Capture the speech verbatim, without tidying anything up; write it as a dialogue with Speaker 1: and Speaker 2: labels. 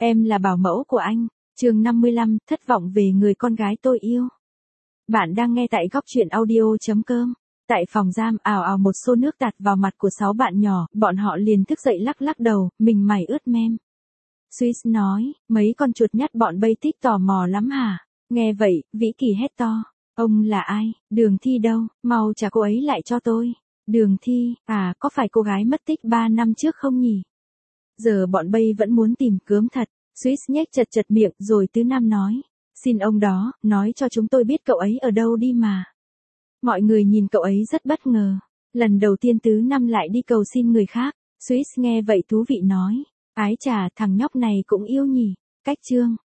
Speaker 1: Em là bảo mẫu của anh. Chương năm mươi lăm, thất vọng về người con gái tôi yêu. Bạn đang nghe tại góc truyện audio chấm com. Tại phòng giam, ào ào một xô nước tạt vào mặt của sáu bạn nhỏ, bọn họ liền thức dậy lắc lắc đầu, mình mày ướt mem. Swiss nói, mấy con chuột nhắt bọn Bay thích tò mò lắm hả? Nghe vậy, Vĩ Kỳ hét to. Ông là ai? Đường Thi đâu? Mau trả cô ấy lại cho tôi. Đường Thi, à, có phải cô gái mất tích ba năm trước không nhỉ? Giờ bọn Bay vẫn muốn tìm cướm thật. Swiss nhếch chật chật miệng rồi Tứ Nam nói. Xin ông đó, nói cho chúng tôi biết cậu ấy ở đâu đi mà. Mọi người nhìn cậu ấy rất bất ngờ. Lần đầu tiên Tứ Nam lại đi cầu xin người khác. Swiss nghe vậy thú vị nói. Ái chà, thằng nhóc này cũng yêu nhỉ. Cách chương.